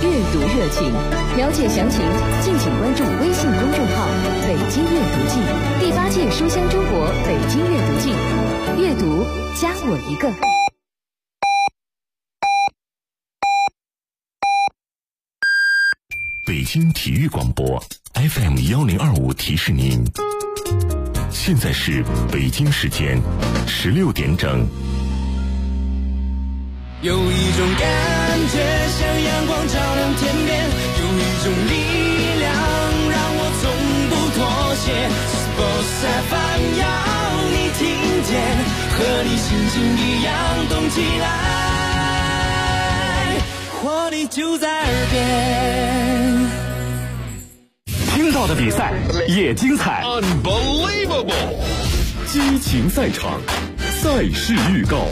阅读热情。了解详情，敬请关注微信公众号“北京阅读季”第8届书香中国北京阅读季，阅读加我一个。 北京体育广播 FM1025提示您，现在是北京时间16点整。 有一种感觉像阳光照亮天边，有一种力量让我从不妥协。Sports FM 要你听见，和你心情一样动起来，活力就在耳边。 听到的比赛也精彩 Unbelievable， 激情赛场，赛事预告。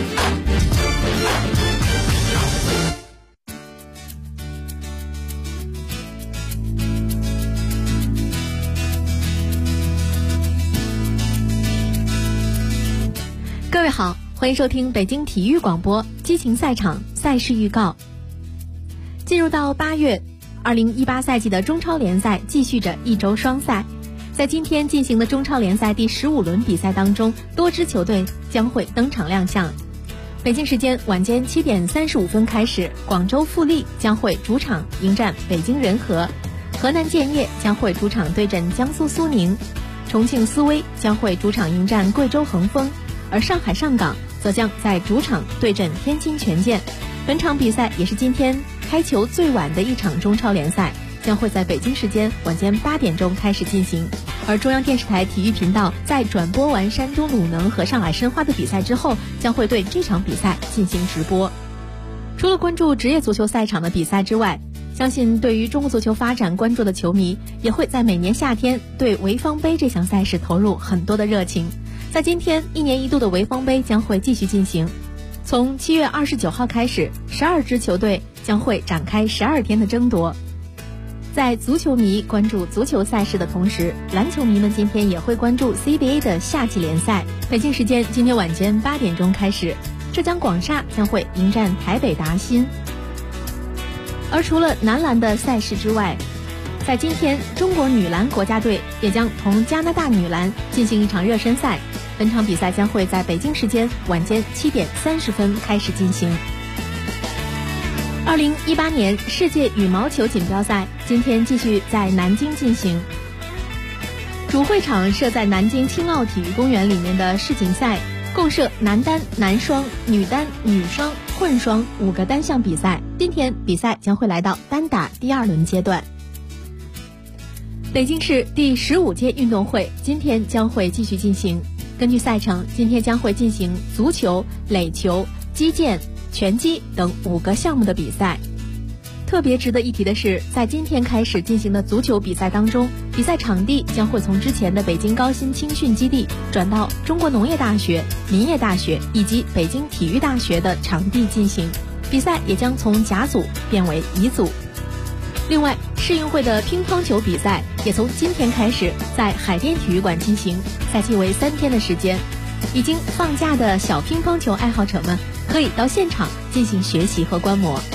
各位好，欢迎收听北京体育广播激情赛场赛事预告。进入到8月，2018赛季的中超联赛继续着一周双赛。在今天进行的中超联赛第15轮比赛当中，多支球队将会登场亮相。北京时间晚间7点35分开始，广州富力将会主场迎战北京人和，河南建业将会主场对阵江苏苏宁，重庆斯威将会主场迎战贵州恒丰，而上海上港则将在主场对阵天津权健。本场比赛也是今天开球最晚的一场中超联赛，将会在北京时间晚间8点钟开始进行。而中央电视台体育频道在转播完山东鲁能和上海申花的比赛之后，将会对这场比赛进行直播。除了关注职业足球赛场的比赛之外，相信对于中国足球发展关注的球迷也会在每年夏天对潍坊杯这项赛事投入很多的热情。在今天，1年1度的潍坊杯将会继续进行。从7月29号开始，12支球队将会展开12天的争夺。在足球迷关注足球赛事的同时，篮球迷们今天也会关注 CBA 的夏季联赛。北京时间今天晚间8点钟开始，浙江广厦将会迎战台北达新。而除了男篮的赛事之外，在今天，中国女篮国家队也将同加拿大女篮进行一场热身赛。本场比赛将会在北京时间晚间7点30分开始进行。2018年世界羽毛球锦标赛今天继续在南京进行。主会场设在南京青奥体育公园里面的世锦赛，共设男单、男双、女单、女双、混双5个单项比赛。今天比赛将会来到单打第2轮阶段。北京市第15届运动会今天将会继续进行。根据赛程，今天将会进行足球、垒球、击剑、拳击等5个项目的比赛。特别值得一提的是，在今天开始进行的足球比赛当中，比赛场地将会从之前的北京高新青训基地转到中国农业大学、民业大学以及北京体育大学的场地进行，比赛也将从甲组变为乙组。另外，世运会的乒乓球比赛也从今天开始在海淀体育馆进行，赛期为3天的时间。已经放假的小乒乓球爱好者们可以到现场进行学习和观摩。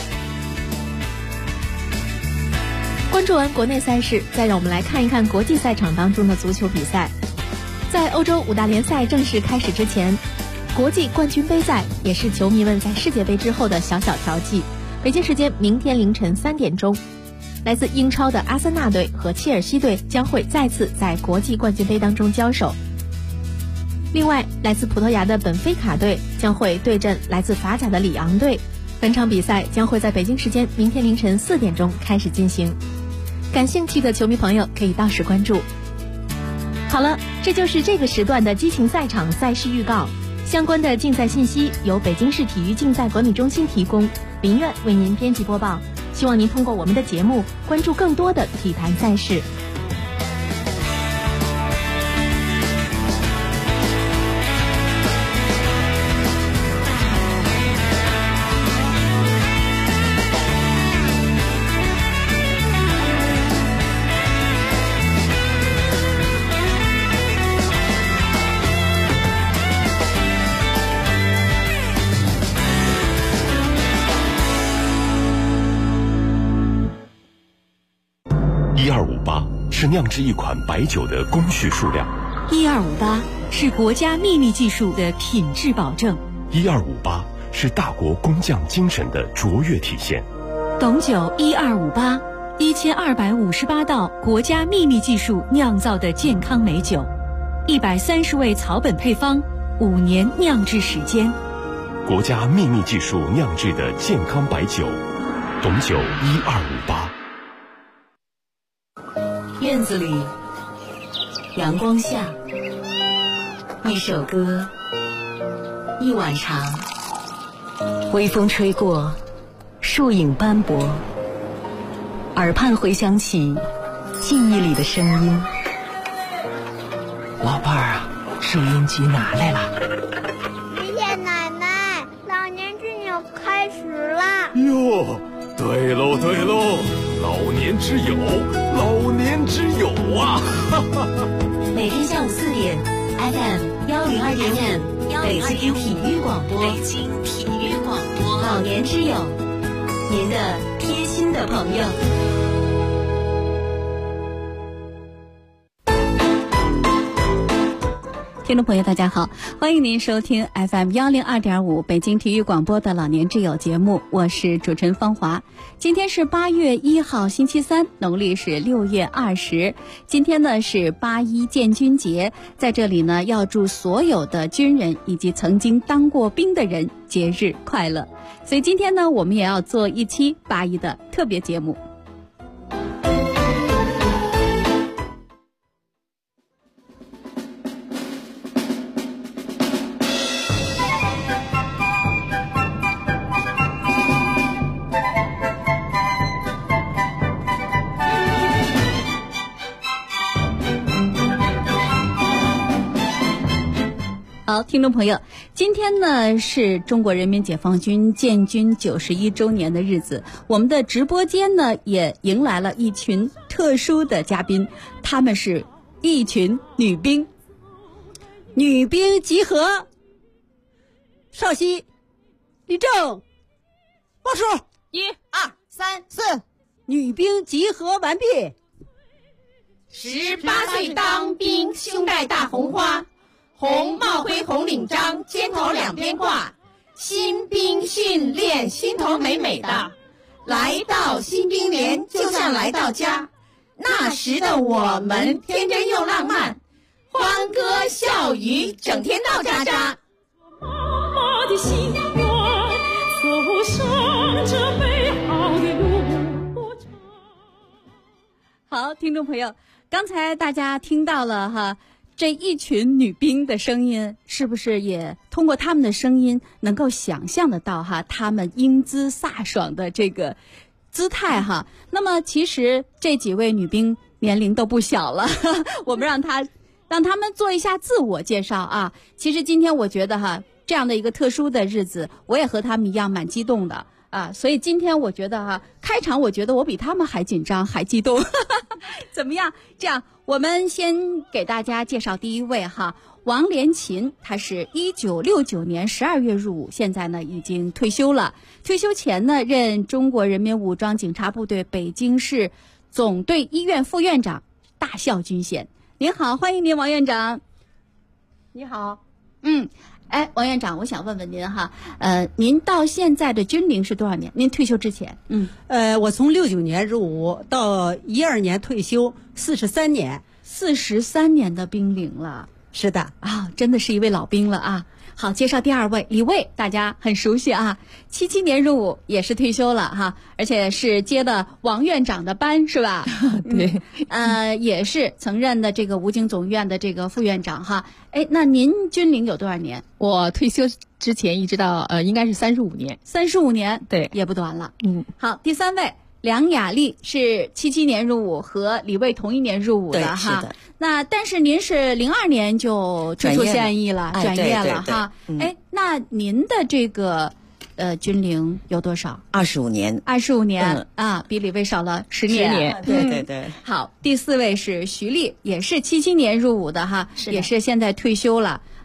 关注完国内赛事，再让我们来看一看国际赛场当中的足球比赛。在欧洲5大联赛正式开始之前，国际冠军杯赛也是球迷们在世界杯之后的小小调剂。北京时间明天凌晨3点钟，来自英超的阿森纳队和切尔西队将会再次在国际冠军杯当中交手。另外，来自葡萄牙的本菲卡队将会对阵来自法甲的里昂队。本场比赛将会在北京时间明天凌晨4点钟开始进行。感兴趣的球迷朋友可以到时关注。好了，这就是这个时段的激情赛场赛事预告。相关的竞赛信息由北京市体育竞赛管理中心提供，林苑为您编辑播报。希望您通过我们的节目关注更多的体坛赛事。 1258是酿制一款白酒的工序数量 ，1258是国家秘密技术的品质保证 ，1258是大国工匠精神的卓越体现。 董酒1258，1258道国家秘密技术酿造的健康美酒，130味草本配方，5年酿制时间。 国家秘密技术酿制的健康白酒，董酒1258。 院子里，阳光下，一首歌，一碗茶，微风吹过，树影斑驳，耳畔回响起记忆里的声音。 老伴儿啊，收音机拿来了。 爷爷奶奶，老年之友开始啦！ 哟，对喽对喽，老年之友，老年之友啊！ 每天下午4点 ，FM 102.5，北京体育广播，老年之友，您的贴心的朋友。 听众朋友大家好，欢迎您收听 FM 102.5北京体育广播的老年之友节目，我是主持人芳华。今天是8月1号星期三，农历是6月20。今天呢是8·1建军节，在这里呢要祝所有的军人以及曾经当过兵的人节日快乐。所以今天呢我们也要做一期8·1的特别节目。好，听众朋友，今天呢是中国人民解放军建军91周年的日子，我们的直播间呢也迎来了一群特殊的嘉宾，他们是一群女兵。女兵集合，稍息，立正，报数，1、2、3、4，女兵集合完毕。 18岁当兵，胸戴大红花，红帽徽红领章，肩头两边挂，新兵训练心头美美的，来到新兵连就像来到家，那时的我们天真又浪漫，欢歌笑语整天到喳喳。 妈妈的心愿，走上这美好的路程。 好，听众朋友，刚才大家听到了哈，这一群女兵的声音，是不是也通过她们的声音能够想象得到哈，她们英姿飒爽的这个姿态哈？那么其实这几位女兵年龄都不小了，我们让她们做一下自我介绍啊。其实今天我觉得哈，这样的一个特殊的日子，我也和她们一样蛮激动的啊，所以今天我觉得哈，开场我觉得我比他们还紧张还激动怎么样？这样我们先给大家介绍第一位哈，王连勤，他是1969年12月入伍，现在呢已经退休了。退休前呢任中国人民武装警察部队北京市总队医院副院长，大校军衔。您好，欢迎您王院长。 你好。 哎，王院长，我想问问您哈，您到现在的军龄是多少年？您退休之前？ 我从69年入伍到12年退休，43年 ，43年的兵龄了。 是的啊，真的是一位老兵了啊。好，介绍第二位李卫，大家很熟悉啊，77年入伍，也是退休了哈，而且是接的王院长的班，是吧？ 对， 也是曾任的这个武警总院的这个副院长哈。哎，那您军龄有多少年？ 我退休之前一直到应该是35年。 35年， 对， 也不短了。 好， 第三位梁雅丽是77年入伍，和李卫同一年入伍的哈。 是的。 那但是您是02年就退出现役了，转业了哈。哎，那您的这个军龄有多少 ？25年。 25年啊，比李卫少了10年。 对。 好，第四位是徐丽，也是77年入伍的哈，也是现在退休了。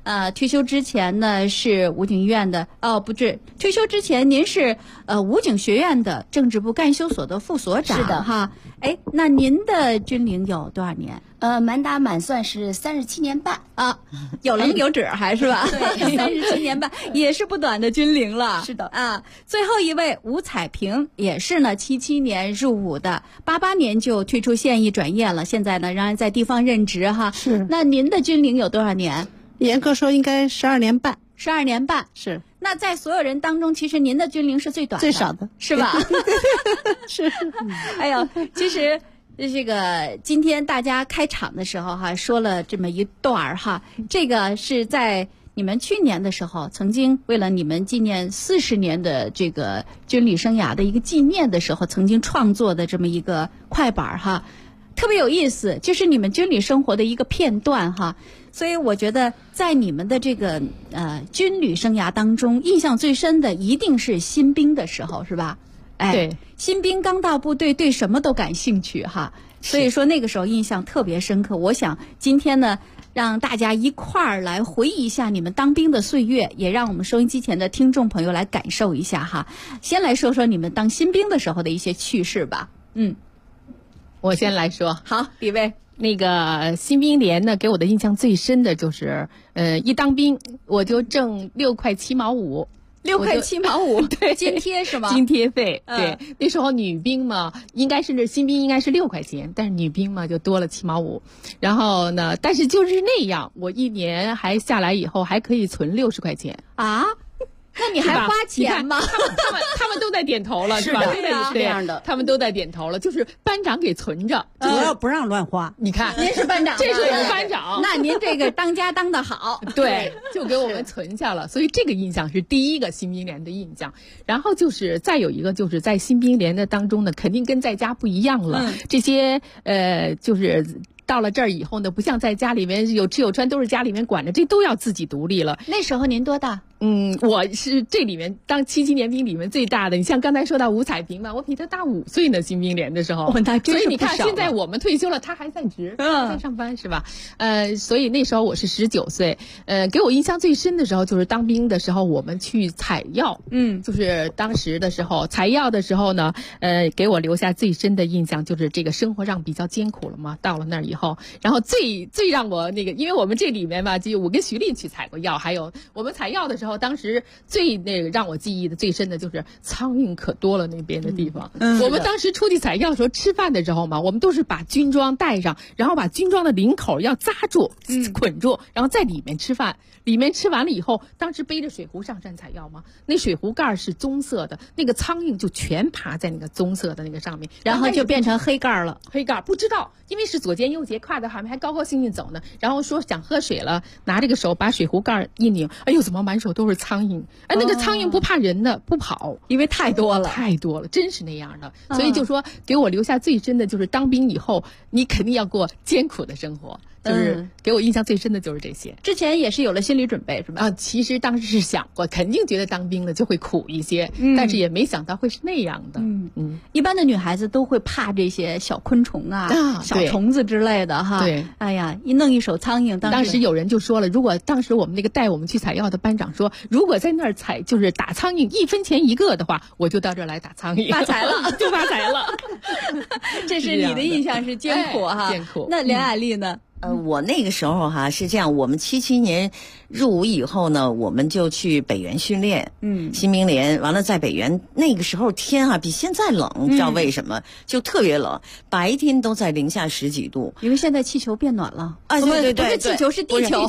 退休之前呢是武警医院的，不是，退休之前您是武警学院的政治部干休所的副所长。 是的哈。哎，那您的军龄有多少年？ 满打满算是37年半啊，有棱有褶还是吧？对，37年半也是不短的军龄了。 是的啊，最后一位吴彩萍也是呢，77年入伍的，88年就退出现役转业了，现在呢仍然在地方任职哈。 是。 那您的军龄有多少年？ 严格说应该12年半。 12年半是。 那在所有人当中，其实您的军龄是最短的， 最少的， 是吧？ 是。 哎呦，其实这个今天大家开场的时候哈，说了这么一段哈，这个是在你们去年的时候，曾经为了你们纪念40年的这个军旅生涯的一个纪念的时候，曾经创作的这么一个快板哈，特别有意思，就是你们军旅生活的一个片段哈。所以我觉得在你们的这个军旅生涯当中，印象最深的一定是新兵的时候，是吧？哎， 对， 新兵刚到部队，对什么都感兴趣哈，所以说那个时候印象特别深刻。我想今天呢，让大家一块儿来回忆一下你们当兵的岁月，也让我们收音机前的听众朋友来感受一下哈。先来说说你们当新兵的时候的一些趣事吧。 我先来说。 好，李卫。 那个新兵连呢，给我的印象最深的就是，一当兵我就挣6块7毛5。 6块7毛5， 对， 津贴是吗？ 津贴费，对，那时候女兵嘛，应该是新兵应该是6块钱，但是女兵嘛就多了7毛5。然后呢，但是就是那样，我一年还下来以后还可以存60块钱啊。那你还花钱吗？ 他们都在点头了，是吧？ 对呀，是这样的， 他们都在点头了，就是班长给存着， 主要不让乱花。 你看， 您是班长， 这是我们班长， 那您这个当家当得好， 对，就给我们存下了。所以这个印象是第一个新兵连的印象。然后就是再有一个，就是在新兵连的当中呢，肯定跟在家不一样了。这些就是到了这儿以后呢，不像在家里面有吃有穿都是家里面管着，这都要自己独立了。 那时候您多大？ 我是这里面当77年兵里面最大的。你像刚才说到吴彩萍嘛，我比她大5岁呢，新兵连的时候。所以你看，现在我们退休了，她还在职，在上班是吧？所以那时候我是19岁。给我印象最深的时候就是当兵的时候，我们去采药。就是当时的时候采药的时候呢，给我留下最深的印象就是这个生活上比较艰苦了嘛。到了那儿以后，然后最让我那个，因为我们这里面嘛，就我跟徐丽去采过药，还有我们采药的时候。当时最那个让我记忆的最深的就是苍蝇可多了那边的地方。我们当时出去采药的时候，吃饭的时候嘛，我们都是把军装带上，然后把军装的领口要扎住、捆住，然后在里面吃饭。里面吃完了以后，当时背着水壶上山采药嘛，那水壶盖是棕色的，那个苍蝇就全爬在那个棕色的那个上面， 然后就变成黑盖了。 黑盖不知道，因为是左肩右节挎在后面，还高高兴兴走呢。然后说想喝水了，拿这个手把水壶盖一拧，哎呦，怎么满手都是苍蝇？哎，那个苍蝇不怕人的，不跑， 因为太多了， 真是那样的。所以就说给我留下最深的就是当兵以后，你肯定要过艰苦的生活。就是给我印象最深的就是这些。 之前也是有了心理准备是吧？ 其实当时是想过，肯定觉得当兵的就会苦一些，但是也没想到会是那样的。 一般的女孩子都会怕这些小昆虫小虫子之类的哈。 对， 哎呀，一弄一手苍蝇。 当时有人就说了，如果当时我们那个带我们去采药的班长说，如果在那儿采就是打苍蝇1分钱一个的话，我就到这儿来打苍蝇， 发财了， 就发财了。 这是你的印象是艰苦哈。 艰苦。 那连爱丽呢？ 我那个时候哈是这样，我们77年入伍以后呢，我们就去北原训练，新兵连。完了在北原那个时候天比现在冷，不知道为什么就特别冷，白天都在零下10几度。 因为现在气球变暖了啊，对， 不是气球是地球。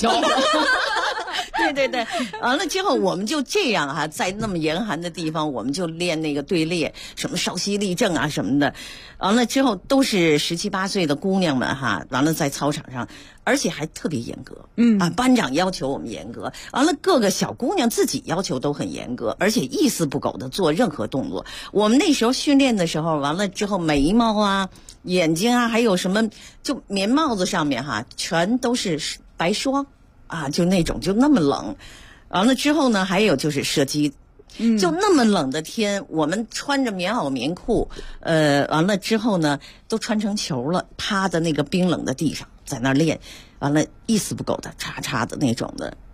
对，完了之后我们就这样在那么严寒的地方，我们就练那个队列，什么稍息立正什么的。完了之后都是17、18岁的姑娘们完了在操场上，而且还特别严格。班长要求我们严格，完了各个小姑娘自己要求都很严格，而且一丝不苟的做任何动作。我们那时候训练的时候，完了之后眉毛眼睛还有什么，就棉帽子上面全都是白霜。就那种就那么冷。完了之后呢，还有就是射击，就那么冷的天，我们穿着棉袄棉裤，完了之后呢，都穿成球了，趴在那个冰冷的地上在那儿练，完了一丝不苟的叉叉的那种的。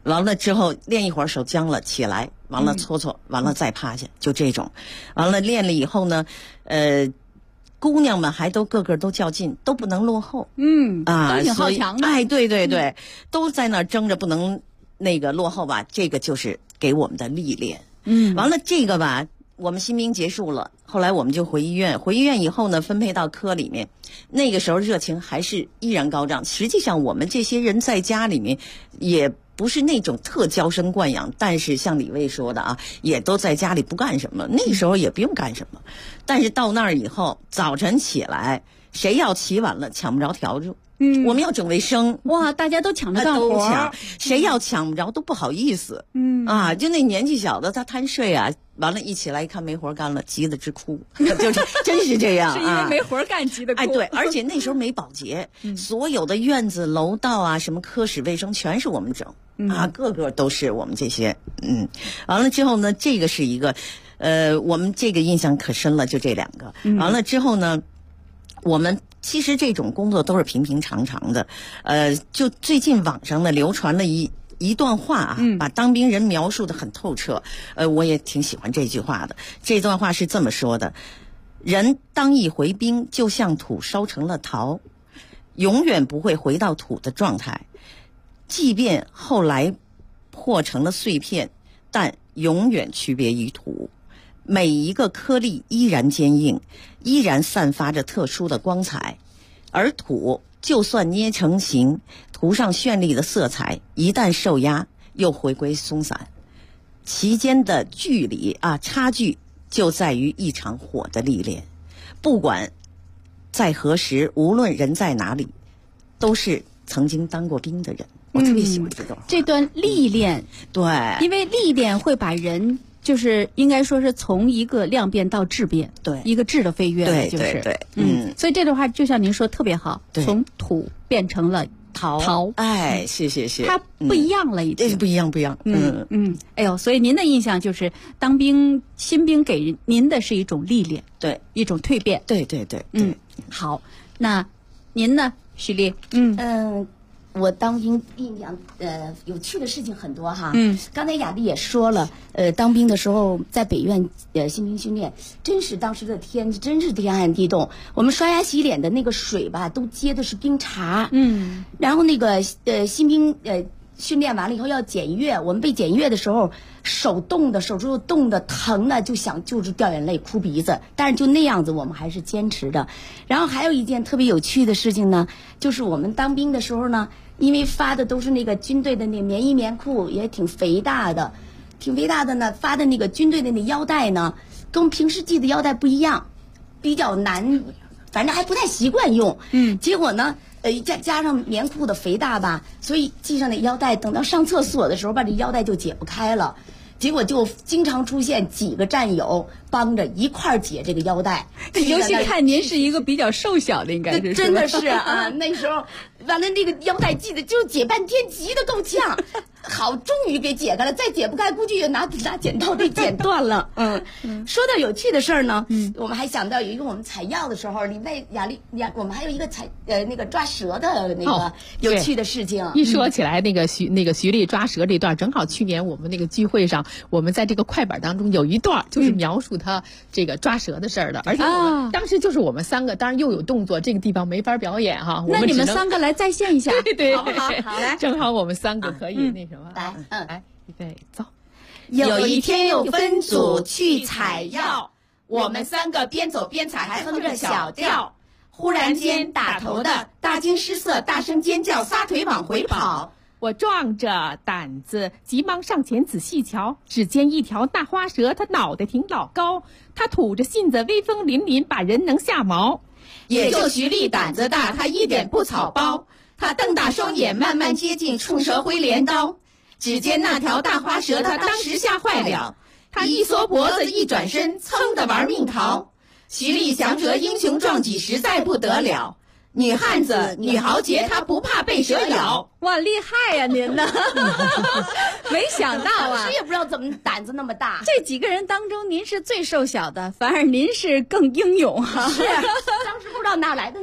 完了之后练一会儿手僵了起来，完了搓搓，完了再趴下，就这种。完了练了以后呢，姑娘们还都个个都较劲，都不能落后。 都挺好强的。 哎，对对对，都在那儿争着不能那个落后吧，这个就是给我们的历练。完了这个吧，我们新兵结束了，后来我们就回医院。回医院以后呢，分配到科里面。那个时候热情还是依然高涨。实际上我们这些人在家里面也不是那种特娇生惯养，但是像李卫说的啊，也都在家里不干什么。那个时候也不用干什么，但是到那儿以后，早晨起来，谁要起晚了抢不着笤帚。我们要整卫生， 哇，大家都抢着干活， 都抢，谁要抢不着都不好意思。就那年纪小的他贪睡啊，完了，一起来一看没活干了，急得直哭，就是真是这样啊， 是因为没活干急得哭。 哎，对，而且那时候没保洁，所有的院子、楼道啊，什么科室卫生全是我们整啊，个个都是我们这些。完了之后呢，这个是一个，我们这个印象可深了，就这2个。完了之后呢，我们其实这种工作都是平平常常的，就最近网上呢流传了一段话啊，把当兵人描述得很透彻，我也挺喜欢这句话的。这段话是这么说的：人当一回兵，就像土烧成了陶，永远不会回到土的状态，即便后来破成了碎片，但永远区别于土。每一个颗粒依然坚硬，依然散发着特殊的光彩，而土就算捏成形，涂上绚丽的色彩，一旦受压又回归松散，其间的距离差距就在于一场火的历练。不管在何时，无论人在哪里，都是曾经当过兵的人。我特别喜欢这段话。 这段历练， 对， 因为历练会把人就是应该说是从一个量变到质变， 对， 一个质的飞跃， 对， 就是对， 所以这段话就像您说特别好，从土变成了陶， 哎，是， 它不一样了，已经不一样， 哎呦，所以您的印象就是当兵新兵给您的是一种历练， 对， 一种蜕变， 对， 好，那您呢，徐丽？ 我当兵印象有趣的事情很多哈。刚才雅丽也说了，当兵的时候在北院新兵训练，真是当时的天真是天寒地冻。我们刷牙洗脸的那个水吧，都接的是冰碴。然后那个新兵训练完了以后要检阅，我们被检阅的时候，手指头冻的疼的，就是掉眼泪哭鼻子，但是就那样子我们还是坚持的。然后还有一件特别有趣的事情呢，就是我们当兵的时候呢，因为发的都是那个军队的那棉衣棉裤，也挺肥大的呢，发的那个军队的那腰带呢，跟我们平时系的腰带不一样，比较难，反正还不太习惯用。结果呢加上棉裤的肥大吧，所以系上那腰带，等到上厕所的时候吧，这腰带就解不开了。结果就经常出现几个战友帮着一块儿解这个腰带。 尤其看您是一个比较瘦小的，应该是真的是啊，那时候完了那个腰带系的就解半天，急得够呛。好，终于给解开了，再解不开，估计也拿剪刀给剪断了。说到有趣的事儿呢，我们还想到有一个我们采药的时候，我们还有一个那个抓蛇的那个有趣的事情。 一说起来，那个徐丽抓蛇这段，正好去年我们那个聚会上，我们在这个快板当中有一段就是描述他这个抓蛇的事儿的，而且我们当时就是我们3个，当然又有动作，这个地方没法表演哈。 那你们3个来再现一下， 对， 好，来， 正好我们3个可以那什么， 来， 预备，走。 有一天又分组去采药，我们3个边走边采，还哼着小调。忽然间，打头的大惊失色，大声尖叫，撒腿往回跑。 我壮着胆子，急忙上前仔细瞧，只见一条大花蛇，它脑袋挺老高，它吐着信子，威风凛凛，把人能吓毛。 也就徐丽胆子大，她一点不草包，她瞪大双眼，慢慢接近，冲蛇挥镰刀。只见那条大花蛇，她当时吓坏了，她一缩脖子，一转身，噌的玩命逃。徐丽降蛇英雄壮举，实在不得了。女汉子，女豪杰，她不怕被蛇咬。 哇，厉害呀您呢！没想到啊， 谁也不知道怎么胆子那么大。 这几个人当中，您是最瘦小的，反而您是更英勇啊！ 是，当时不知道哪来的那种底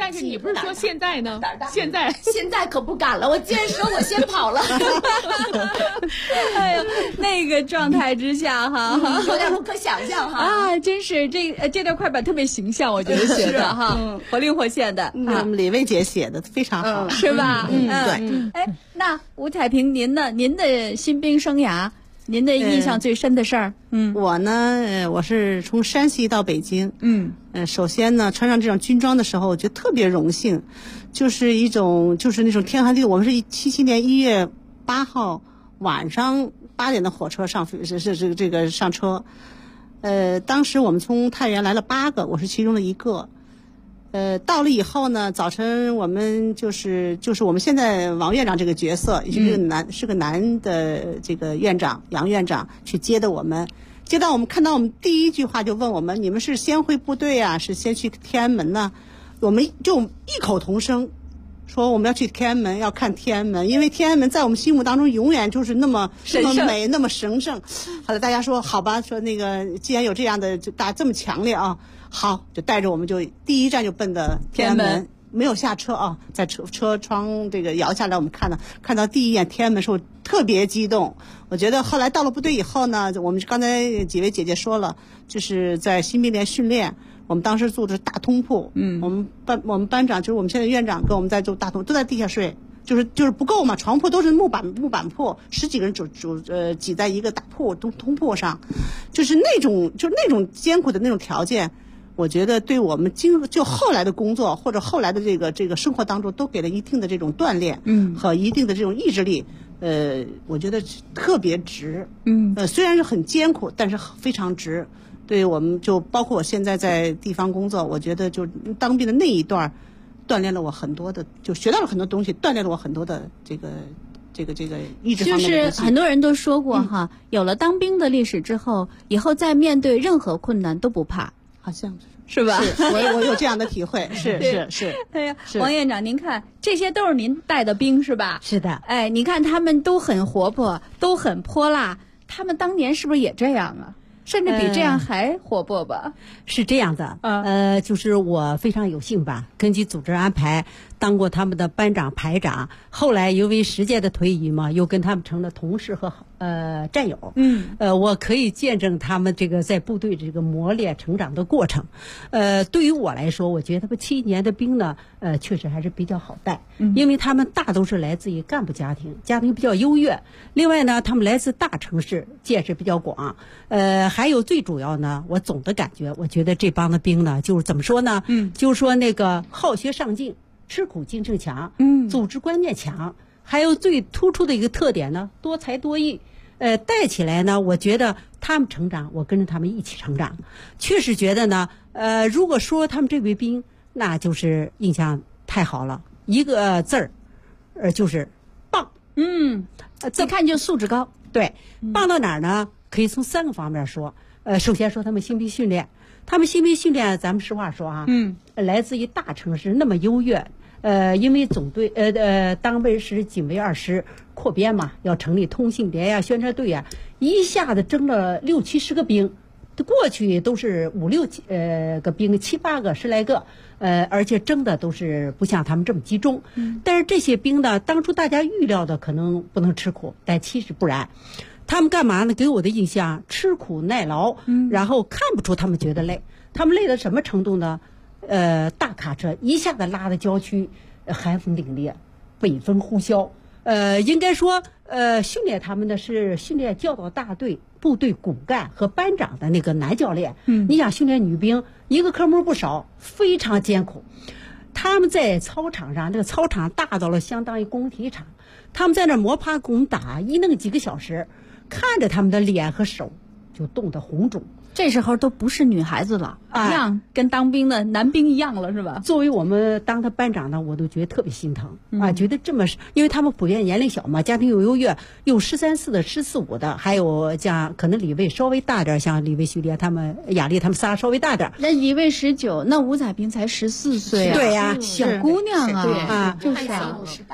但是你不是说现在呢？现在可不敢了，我既然说我先跑了。 哎呀，那个状态之下哈， 有点不可想象哈。 啊，真是这段快板特别形象，我觉得写的哈，活灵活现的。 李薇姐写的非常好， 是吧？ 对。 哎，那吴彩萍，您的新兵生涯，您的印象最深的事儿？ 我呢，我是从山西到北京。首先呢，穿上这种军装的时候，我觉得特别荣幸，就是那种天寒地冻。我们是77年1月8号晚上8点的火车上上车。当时我们从太原来了8个，我是其中的一个。到了以后呢，早晨我们就是我们现在王院长这个角色，是个男的这个院长杨院长去接的我们。接到我们看到我们第一句话就问我们：你们是先回部队啊，是先去天安门呢？我们就异口同声说我们要去天安门，要看天安门，因为天安门在我们心目当中永远就是那么美，那么神圣。后来大家说好吧，说那个既然有这样的就这么强烈啊，好，就带着我们就第一站就奔的天安门。没有下车啊，在车窗这个摇下来，我们看到第一眼天安门时候特别激动。我觉得后来到了部队以后呢，我们刚才几位姐姐说了，就是在新兵连训练，我们当时住的是大通铺，我们班长就是我们现在院长跟我们在住大通，都在地下睡，就是不够嘛，床铺都是木板铺，10几个人挤在一个大铺通铺上，就是那种艰苦的那种条件。我觉得对我们就后来的工作或者后来的这个生活当中都给了一定的这种锻炼，和一定的这种意志力，我觉得特别值，虽然是很艰苦，但是非常值。对我们就包括我现在在地方工作，我觉得就当兵的那一段，锻炼了我很多的，就学到了很多东西，锻炼了我很多的这个意志方面的东西。 就是很多人都说过哈，有了当兵的历史之后，以后再面对任何困难都不怕。 好像是吧？ 我有这样的体会，是。 哎呀，王院长，您看，这些都是您带的兵是吧？ 是的。 哎，你看他们都很活泼，都很泼辣，他们当年是不是也这样啊？甚至比这样还活泼吧？ 是这样的，就是我非常有幸吧，根据组织安排当过他们的班长、排长，后来因为时间的推移嘛，又跟他们成了同事和战友。我可以见证他们这个在部队这个磨练成长的过程。对于我来说，我觉得他们7年的兵呢，确实还是比较好带，因为他们大都是来自于干部家庭，家庭比较优越。另外呢，他们来自大城市，见识比较广。还有最主要呢，我总的感觉，我觉得这帮的兵呢，就是怎么说呢？就是说那个好学上进。吃苦精神强，组织观念强，还有最突出的一个特点呢，多才多艺。带起来呢，我觉得他们成长，我跟着他们一起成长。确实觉得呢，如果说他们这位兵，那就是印象太好了，一个字儿，就是棒。 一看就素质高。 对，棒到哪儿呢？可以从3个方面说。首先说他们新兵训练，咱们实话说啊，来自于大城市，那么优越。因为总队当卫是警卫2师扩编嘛，要成立通信连呀、宣传队呀，一下子征了60、70个兵，过去都是5、6个兵，7、8个、10来个，而且征的都是不像他们这么集中。但是这些兵呢，当初大家预料的可能不能吃苦，但其实不然。他们干嘛呢？给我的印象，吃苦耐劳，然后看不出他们觉得累。他们累到什么程度呢？大卡车一下子拉到郊区，寒风凛冽，北风呼啸。应该说，训练他们的是训练教导大队、部队骨干和班长的那个男教练。你想训练女兵，一个科目不少，非常艰苦。他们在操场上，这个操场大到了相当于工体场，他们在那摸爬滚打，一弄几个小时，看着他们的脸和手就冻得红肿。 这时候都不是女孩子了，一样跟当兵的男兵一样了，是吧？ 作为我们当他班长呢，我都觉得特别心疼啊，觉得这么，因为他们普遍年龄小嘛，家庭又优越，有13、4的、14、5的，还有像可能李卫稍微大点，像李卫、徐丽他们、雅丽他们仨稍微大点。 那李卫19，那吴彩萍才14岁， 对呀， 小姑娘啊， 对啊， 就是 18。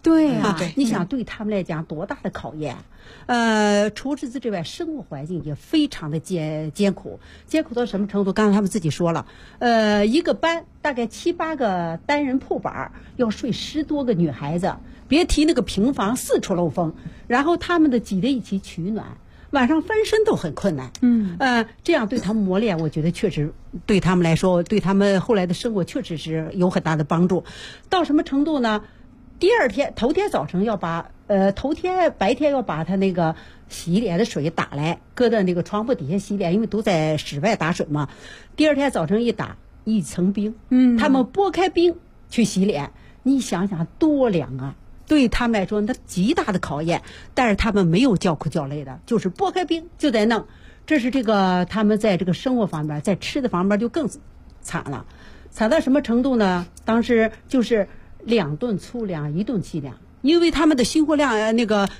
对啊，你想对他们来讲多大的考验？除此之外，生活环境也非常的艰苦，艰苦到什么程度？刚才他们自己说了，一个班大概7、8个单人铺板，要睡10多个女孩子，别提那个平房4处漏风，然后他们的挤在一起取暖。晚上翻身都很困难，这样对他们磨练，我觉得确实对他们来说，对他们后来的生活确实是有很大的帮助。到什么程度呢？头天早晨要把白天要把他那个洗脸的水打来，搁在那个床铺底下洗脸，因为都在室外打水嘛。第二天早晨一打1层冰，他们拨开冰去洗脸，你想想多凉啊！对他们来说，那极大的考验，但是他们没有叫苦叫累的，就是拨开冰就在弄。这是这个他们在这个生活方面，在吃的方面就更惨了，惨到什么程度呢？当时就是2顿粗粮，1顿细粮，因为他们的训练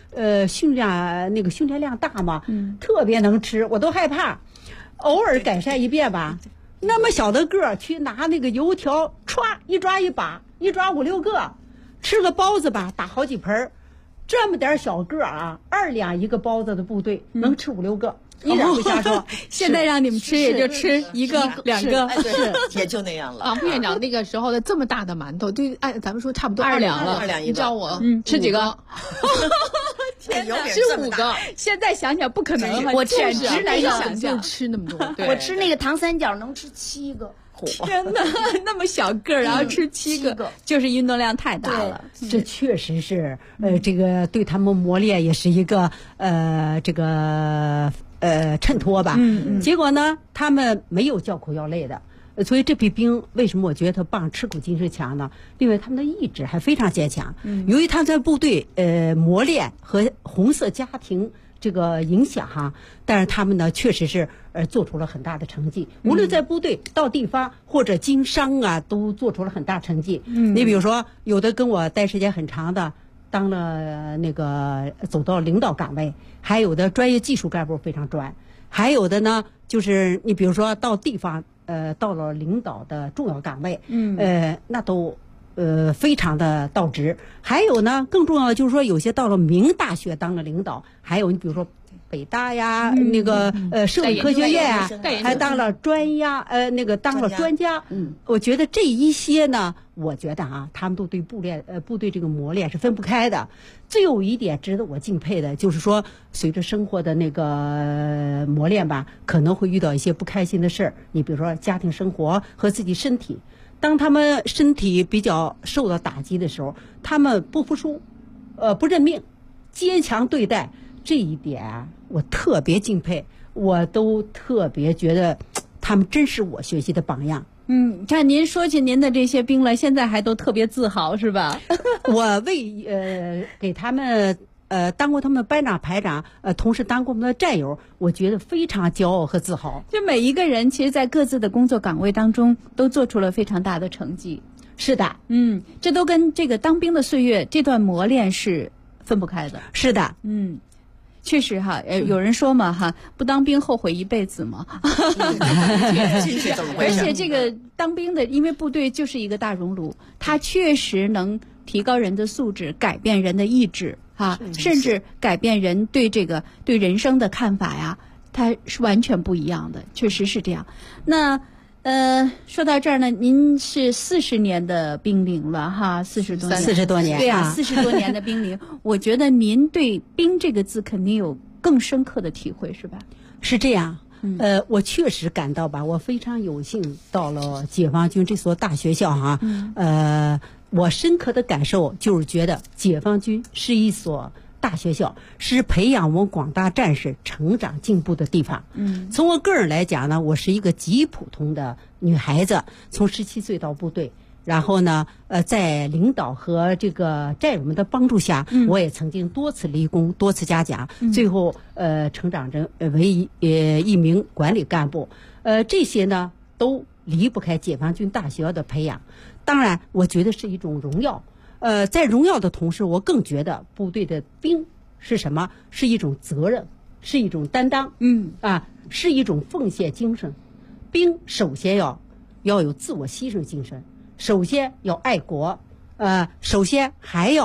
量大嘛，特别能吃，我都害怕，偶尔改善一遍吧。那么小的个儿去拿那个油条，歘一抓一把，一抓5、6个。吃个包子吧，打好几盆，这么点小个啊，2两一个包子的部队能吃5、6个，一点不瞎说。 现在让你们吃也就吃1个、2个， 也就那样了。 啊，副院长那个时候的这么大的馒头，对，咱们说差不多2两了。 2两一个， 你知道我吃几个？ 天哪， 吃5个。 现在想想不可能了， 我简直难以想象吃那么多。 我吃那个糖三角能吃7个。 真的那么小个儿，然后吃7个，就是运动量太大了。 这确实是这个对他们磨练也是一个衬托吧。结果呢，他们没有叫苦要累的。所以这批兵为什么我觉得他棒，吃苦精神强呢？另外他们的意志还非常坚强。由于他在部队磨练和红色家庭这个影响哈，但是他们呢确实是做出了很大的成绩，无论在部队到地方或者经商啊，都做出了很大成绩。你比如说有的跟我待时间很长的，当了那个走到领导岗位，还有的专业技术干部非常专，还有的呢就是你比如说到地方到了领导的重要岗位，那都非常的到职。还有呢，更重要的就是说，有些到了名大学当了领导，还有你比如说北大呀，那个社会科学院啊，还当了当了专家。我觉得这一些呢，我觉得啊，他们都对部队这个磨练是分不开的。最有一点值得我敬佩的，就是说，随着生活的那个磨练吧，可能会遇到一些不开心的事儿。你比如说家庭生活和自己身体。当他们身体比较受到打击的时候，他们不服输，不认命，坚强对待，这一点我特别敬佩，我都特别觉得他们真是我学习的榜样。 看您说起您的这些兵了，现在还都特别自豪是吧？ 我给他们当过他们班长、排长，同时当过我们的战友，我觉得非常骄傲和自豪。 就每一个人，其实，在各自的工作岗位当中，都做出了非常大的成绩。 是的， 这都跟这个当兵的岁月这段磨练是分不开的。 是的， 确实哈，有人说嘛哈，不当兵后悔一辈子嘛。而且这个当兵的，因为部队就是一个大熔炉，它确实能提高人的素质，改变人的意志。甚至改变人对人生的看法呀，它是完全不一样的，确实是这样。那说到这儿呢，您是40年的兵龄了哈，40多年，对啊，40多年的兵龄，我觉得您对兵这个字肯定有更深刻的体会，是吧？ 是这样。我确实感到吧，我非常有幸到了解放军这所大学校哈，我深刻的感受就是觉得解放军是一所大学校，是培养我们广大战士成长进步的地方。从我个人来讲呢，我是一个极普通的女孩子，从17岁到部队，然后呢，在领导和这个战友们的帮助下，我也曾经多次立功，多次嘉奖，最后成长成为一名管理干部。这些呢都离不开解放军大学校的培养。当然，我觉得是一种荣耀。在荣耀的同时，我更觉得部队的兵是什么？是一种责任，是一种担当，是一种奉献精神。兵首先要有自我牺牲精神，首先要爱国，首先还要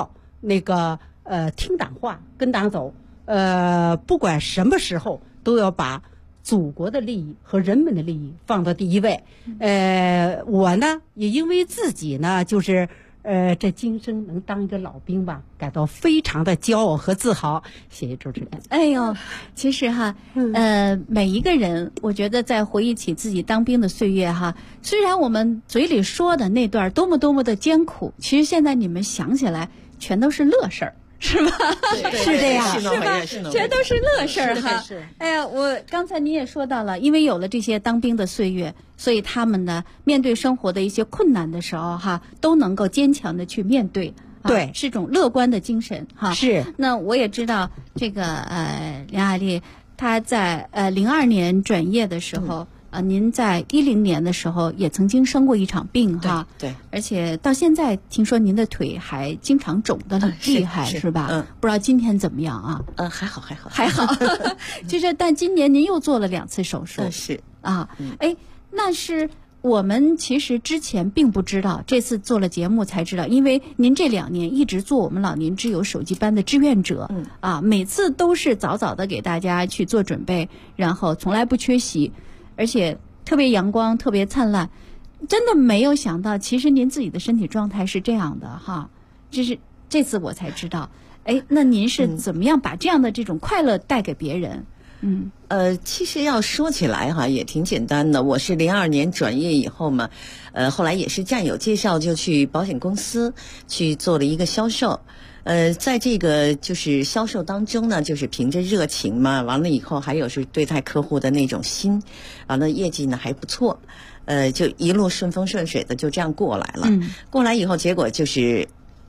那个听党话，跟党走，不管什么时候都要把祖国的利益和人们的利益放到第一位。我呢也因为自己呢就是这今生能当一个老兵吧，感到非常的骄傲和自豪。谢谢主持人。 哎呦，其实哈，每一个人，我觉得在回忆起自己当兵的岁月哈，虽然我们嘴里说的那段多么多么的艰苦，其实现在你们想起来，全都是乐事儿。是吧？ 是这样， 是吧？全都是乐事儿哈。哎呀，我刚才你也说到了，因为有了这些当兵的岁月，所以他们呢，面对生活的一些困难的时候哈，都能够坚强的去面对。 对， 是种乐观的精神哈。 是。 那我也知道这个梁雅丽，她在02年转业的时候。您在10年的时候也曾经生过一场病哈， 对， 而且到现在听说您的腿还经常肿得很厉害，是吧？不知道今天怎么样啊？ 还好。 就是但今年您又做了2次手术， 是啊，那是我们其实之前并不知道，这次做了节目才知道，因为您这2年一直做我们老年之友手机班的志愿者，每次都是早早的给大家去做准备，然后从来不缺席。而且特别阳光，特别灿烂，真的没有想到，其实您自己的身体状态是这样的哈。就是这次我才知道，那您是怎么样把这样的这种快乐带给别人？ 其实要说起来哈，也挺简单的。我是02年转业以后嘛，后来也是战友介绍，就去保险公司去做了一个销售。在这个就是销售当中呢，就是凭着热情嘛，完了以后还有是对待客户的那种心，完了业绩呢还不错，就一路顺风顺水的就这样过来了。过来以后，结果就是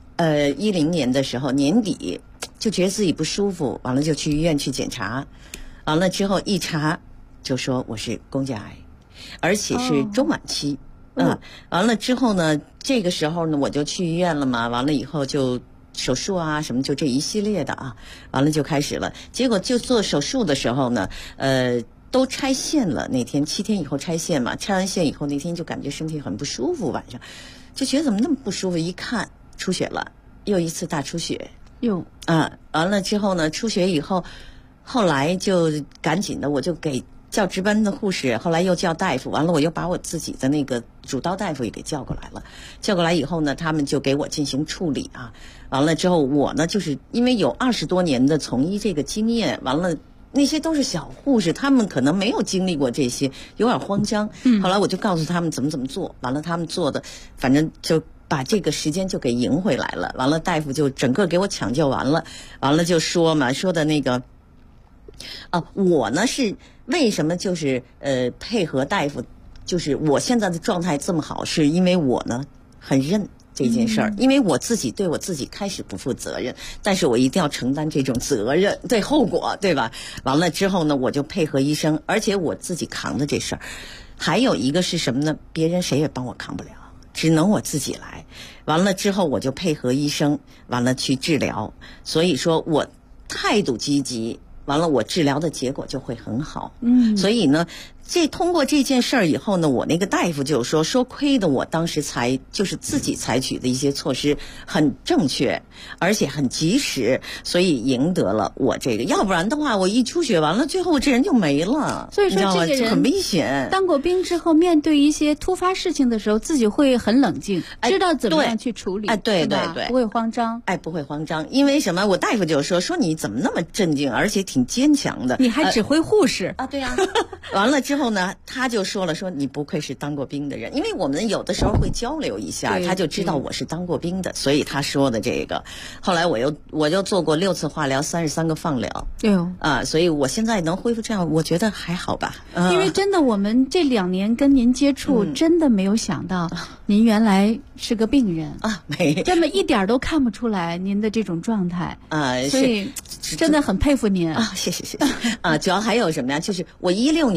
10年的时候年底就觉得自己不舒服，完了就去医院去检查，完了之后一查就说我是宫颈癌，而且是中晚期。完了之后呢，这个时候呢我就去医院了嘛，完了以后就手术啊什么，就这一系列的啊，完了就开始了。结果就做手术的时候呢，都拆线了。那天7天以后拆线嘛，拆完线以后那天就感觉身体很不舒服，晚上就觉得怎么那么不舒服，一看出血了，又一次大出血。完了之后呢，出血以后，后来就赶紧的我就给叫值班的护士，后来又叫大夫，完了我又把我自己的那个主刀大夫也给叫过来了。叫过来以后呢，他们就给我进行处理啊。完了之后，我呢就是因为有20多年的从医这个经验，完了那些都是小护士，他们可能没有经历过这些，有点慌张。后来我就告诉他们怎么做，完了他们做的，反正就把这个时间就给赢回来了。完了大夫就整个给我抢救完了，完了就说的那个。我呢是为什么就是配合大夫，就是我现在的状态这么好，是因为我呢很认这件事儿，因为我自己对我自己开始不负责任，但是我一定要承担这种责任，对后果，对吧？完了之后呢，我就配合医生，而且我自己扛的这事儿。还有一个是什么呢？别人谁也帮我扛不了，只能我自己来。完了之后我就配合医生，完了去治疗。所以说我态度积极，完了我治疗的结果就会很好。所以呢，通过这件事儿以后呢，我那个大夫就说亏的我当时就是自己采取的一些措施很正确，而且很及时，所以赢得了我这个。要不然的话，我一出血完了，最后这人就没了。 所以说这个人很危险。 当过兵之后，面对一些突发事情的时候，自己会很冷静，知道怎么样去处理。 对， 不会慌张。 不会慌张，因为什么？我大夫就说你怎么那么镇静，而且挺坚强的。 你还指挥护士对呀。完了之后呢，他就说你不愧是当过兵的人，因为我们有的时候会交流一下，他就知道我是当过兵的，所以他说的这个。后来我又做过6次化疗，33个放疗。所以我现在能恢复这样，我觉得还好吧。 因为真的我们这2年跟您接触，真的没有想到您原来是个病人没这么一点都看不出来您的这种状态所以真的很佩服您谢谢主要还有什么呀？就是我16年李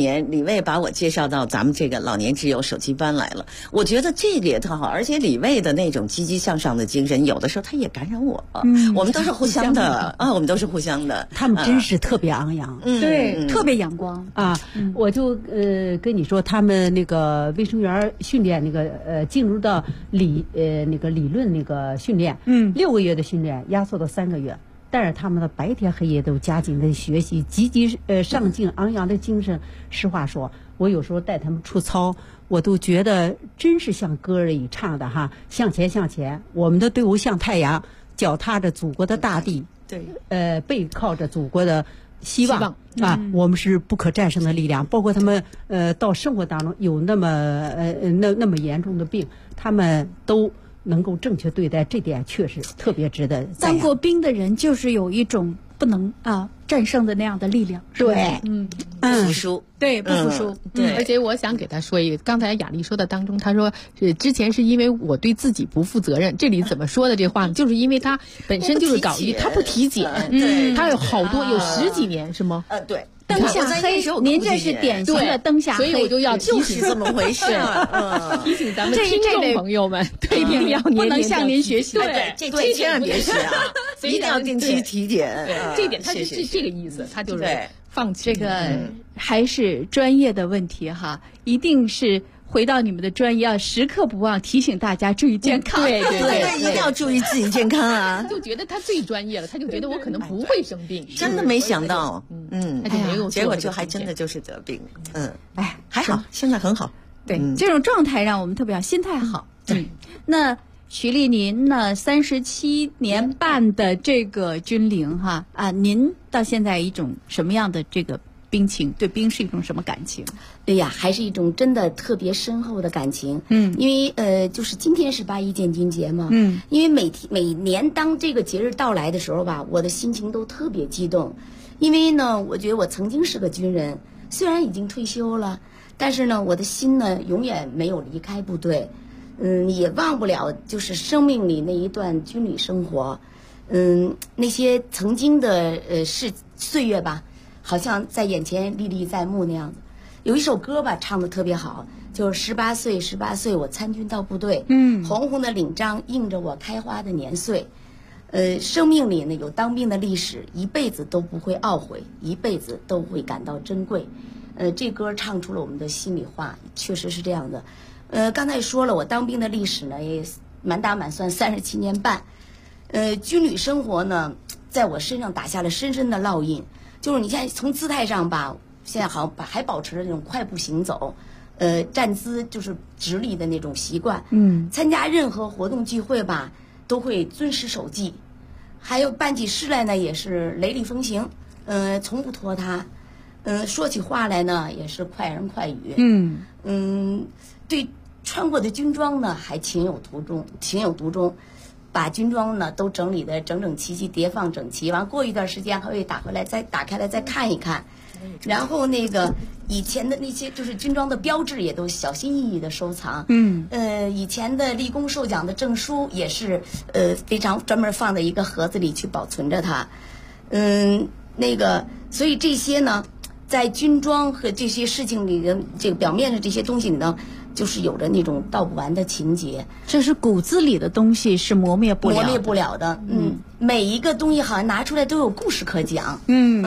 卫把我介绍到咱们这个老年之友手机班来了，我觉得这个也特好，而且李卫的那种积极向上的精神，有的时候他也感染我，我们都是互相的啊，我们都是互相的。 他们真是特别昂扬， 对，特别阳光啊。我就跟你说，他们那个卫生员训练那个进入到那个理论那个训练，6个月的训练压缩到3个月。但是他们的白天黑夜都加紧的学习，积极上进、昂扬的精神。实话说，我有时候带他们出操，我都觉得真是像歌儿里唱的哈，向前向前。我们的队伍像太阳，脚踏着祖国的大地， 对， 背靠着祖国的希望啊，我们是不可战胜的力量。包括他们到生活当中有那么严重的病，他们都能够正确对待，这点确实特别值得赞扬。 当过兵的人就是有一种不能战胜的那样的力量。 对， 不服输， 对，不服输。 对，而且我想给他说一个，刚才雅丽说的当中，他说之前是因为我对自己不负责任，这里怎么说的这话呢？就是因为他本身就是搞他不体检，他有好多有10几年是吗？ 对。 灯下黑，您这是典型的灯下黑， 所以我就要提醒这么回事， 提醒咱们听众朋友们，一定要不能向您学习。 对，这千万别学啊，一定要定期体检。 这点他是这个意思，他就是放弃这个还是专业的问题哈，一定是。回到你们的专业，要时刻不忘提醒大家注意健康。 对，一定要注意自己健康啊！ 就觉得他最专业了，他就觉得我可能不会生病， 真的没想到， 他就没有， 结果就还真的就是得病，还好，现在很好。 对，这种状态让我们特别好，心态好。那徐丽，您呢？37年半的这个军龄哈您到现在一种什么样的这个兵情？对兵是一种什么感情？ 哎呀，还是一种真的特别深厚的感情。因为就是今天是8·1建军节嘛。因为每年当这个节日到来的时候吧，我的心情都特别激动。因为呢，我觉得我曾经是个军人，虽然已经退休了，但是呢，我的心呢永远没有离开部队。也忘不了就是生命里那一段军旅生活。那些曾经的岁月吧，好像在眼前历历在目那样子。有一首歌吧，唱得特别好，就是18岁我参军到部队，红红的领章映着我开花的年岁。生命里呢有当兵的历史，一辈子都不会懊悔，一辈子都会感到珍贵。这歌唱出了我们的心里话，确实是这样的。刚才也说了，我当兵的历史呢也满打满算37年半。军旅生活呢，在我身上打下了深深的烙印。就是你看从姿态上吧，现在好像还保持着那种快步行走，站姿就是直立的那种习惯。参加任何活动聚会吧，都会遵时守纪。还有办起事来呢，也是雷厉风行，从不拖沓。说起话来呢，也是快人快语。对穿过的军装呢，还情有独钟。把军装呢都整理的整整齐齐，叠放整齐。完过一段时间还会打开来再看一看。然后那个以前的那些就是军装的标志也都小心翼翼的收藏。以前的立功受奖的证书也是非常专门放在一个盒子里去保存着它。所以这些呢，在军装和这些事情里的这个表面的这些东西里呢，就是有着那种道不完的情节。 这是骨子里的东西，是磨灭不了的。每一个东西好像拿出来都有故事可讲。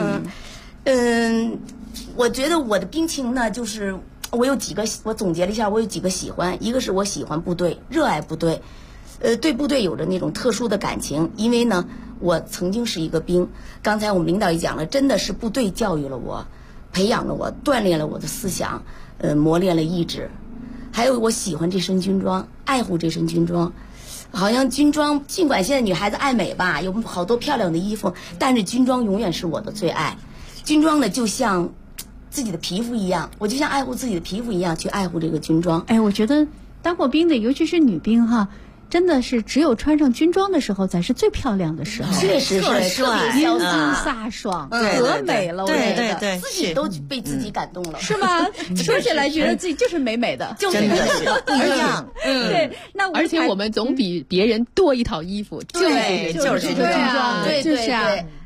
我觉得我的兵情呢，就是我总结了一下，我有几个喜欢。一个是我喜欢部队，热爱部队，对部队有着那种特殊的感情。因为呢，我曾经是一个兵。刚才我们领导也讲了，真的是部队教育了我，培养了我，锻炼了我的思想，磨练了意志。还有我喜欢这身军装，爱护这身军装。好像军装，尽管现在女孩子爱美吧，有好多漂亮的衣服，但是军装永远是我的最爱。军装呢，就像自己的皮肤一样，我就像爱护自己的皮肤一样去爱护这个军装。 我觉得当过兵的，尤其是女兵哈，真的是只有穿上军装的时候才是最漂亮的时候。 确实是特别英姿飒爽，可美了，我觉得自己都被自己感动了， 是吗？说起来觉得自己就是美美的， 就是美美的， 不一样。 对，那而且我们总比别人多一套衣服，就是这个军装， 对， 就是啊。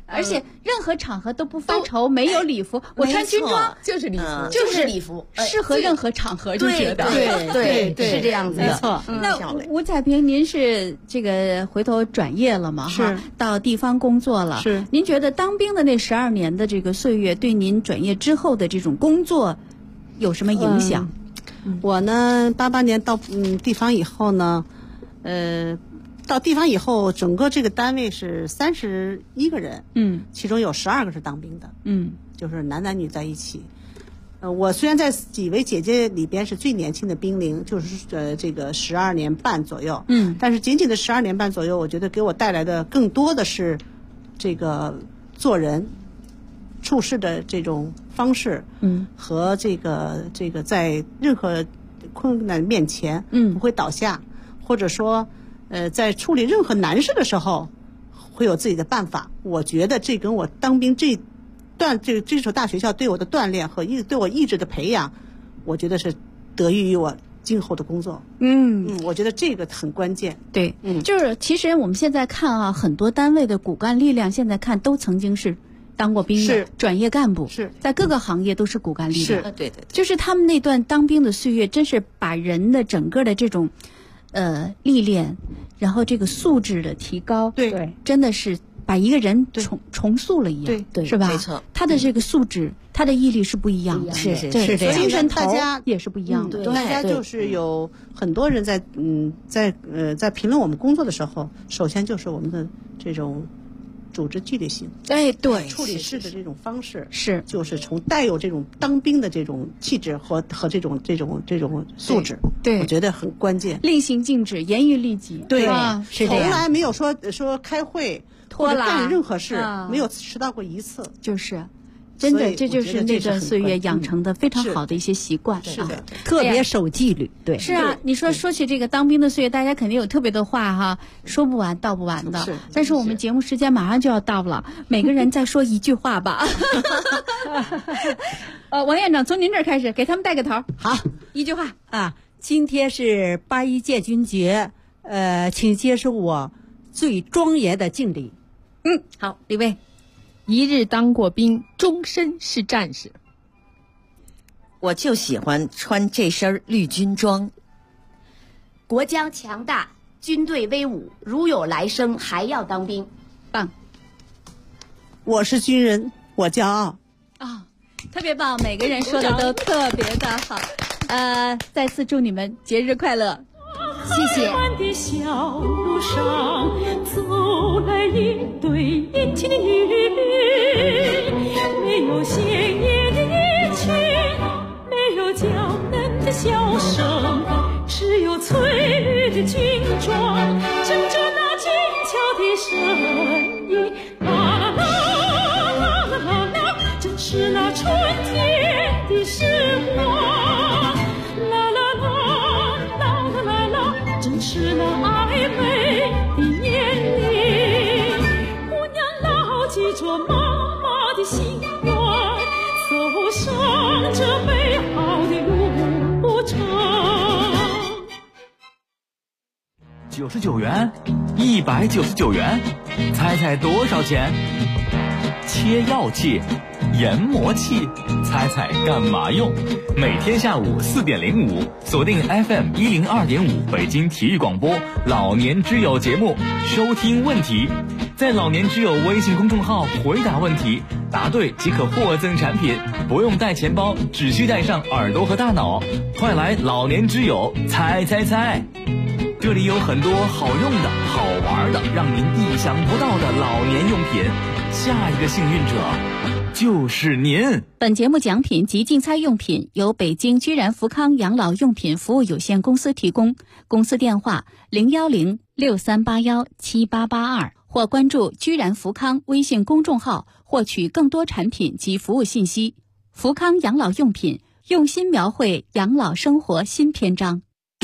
而且任何场合都不发愁，没有礼服，我穿军装就是礼服， 就是礼服， 适合任何场合，就觉得对，是这样子的， 没错。 那吴彩萍，您是这个回头转业了嘛？哈，到地方工作了。 是， 您觉得当兵的那12年的这个岁月，对您转业之后的这种工作有什么影响？ 我呢，88年到地方以后呢，到地方以后，整个这个单位是31个人，其中有12个是当兵的，就是男女在一起。我虽然在几位姐姐里边是最年轻的兵龄，就是这个12年半左右，但是仅仅的12年半左右，我觉得给我带来的更多的是这个做人处事的这种方式，和这个在任何困难面前，不会倒下，或者说，在处理任何难事的时候，会有自己的办法。我觉得这跟我当兵这所大学校对我的锻炼和对我意志的培养，我觉得是得益于我今后的工作。我觉得这个很关键。 对，就是其实我们现在看啊，很多单位的骨干力量，现在看都曾经是当过兵的转业干部，在各个行业都是骨干力量。 对， 就是他们那段当兵的岁月，真是把人的整个的这种历练，然后这个素质的提高， 对， 真的是把一个人重塑了一样， 对， 是吧？ 没错， 他的这个素质，他的毅力是不一样的， 是这样，精神头大家也是不一样的。 大家就是有很多人在在评论我们工作的时候，首先就是我们的这种组织纪律性， 对， 处理事的这种方式是， 就是从带有这种当兵的这种气质和这种素质， 对， 我觉得很关键。 令行禁止，严于律己， 对， 是这样， 从来没有说开会拖拉干任何事，没有迟到过一次， 就是。真的，这就是那段岁月养成的非常好的一些习惯， 是的， 特别守纪律。对， 是啊，你说起这个当兵的岁月，大家肯定有特别多话哈，说不完道不完的。但是我们节目时间马上就要到了，每个人再说一句话吧。王院长，从您这儿开始，给他们带个头。 好， 一句话啊，今天是81建军节，请接受我最庄严的敬礼。 好，李卫。 一日当过兵，终身是战士。 我就喜欢穿这身绿军装。 国家强大，军队威武，如有来生还要当兵。 棒！ 我是军人，我骄傲。 特别棒，每个人说的都特别的好。再次祝你们节日快乐，谢谢。 的小路上走来一对年轻的女，没有鲜艳的衣裙，没有娇嫩的笑声，只有翠绿的军装，正着那轻巧的声音，啦啦啦啦啦啦啦，正是那春天的时光。是那暧昧的年龄，姑娘牢记着妈妈的心愿，走上这美好的路程。 99元，199元，猜多少钱？切药器、研磨器，猜干嘛用？每天下午4点05，锁定 FM 102.5北京体育广播老年之友节目，收听问题，在老年之友微信公众号回答问题，答对即可获赠产品，不用带钱包，只需带上耳朵和大脑。快来老年之友猜！这里有很多好用的、好玩的，让您意想不到的老年用品。下一个幸运者就是您。 本节目奖品及竞猜用品由北京居然福康养老用品服务有限公司提供，公司电话01063817882，或关注居然福康微信公众号获取更多产品及服务信息。福康养老用品，用心描绘养老生活新篇章。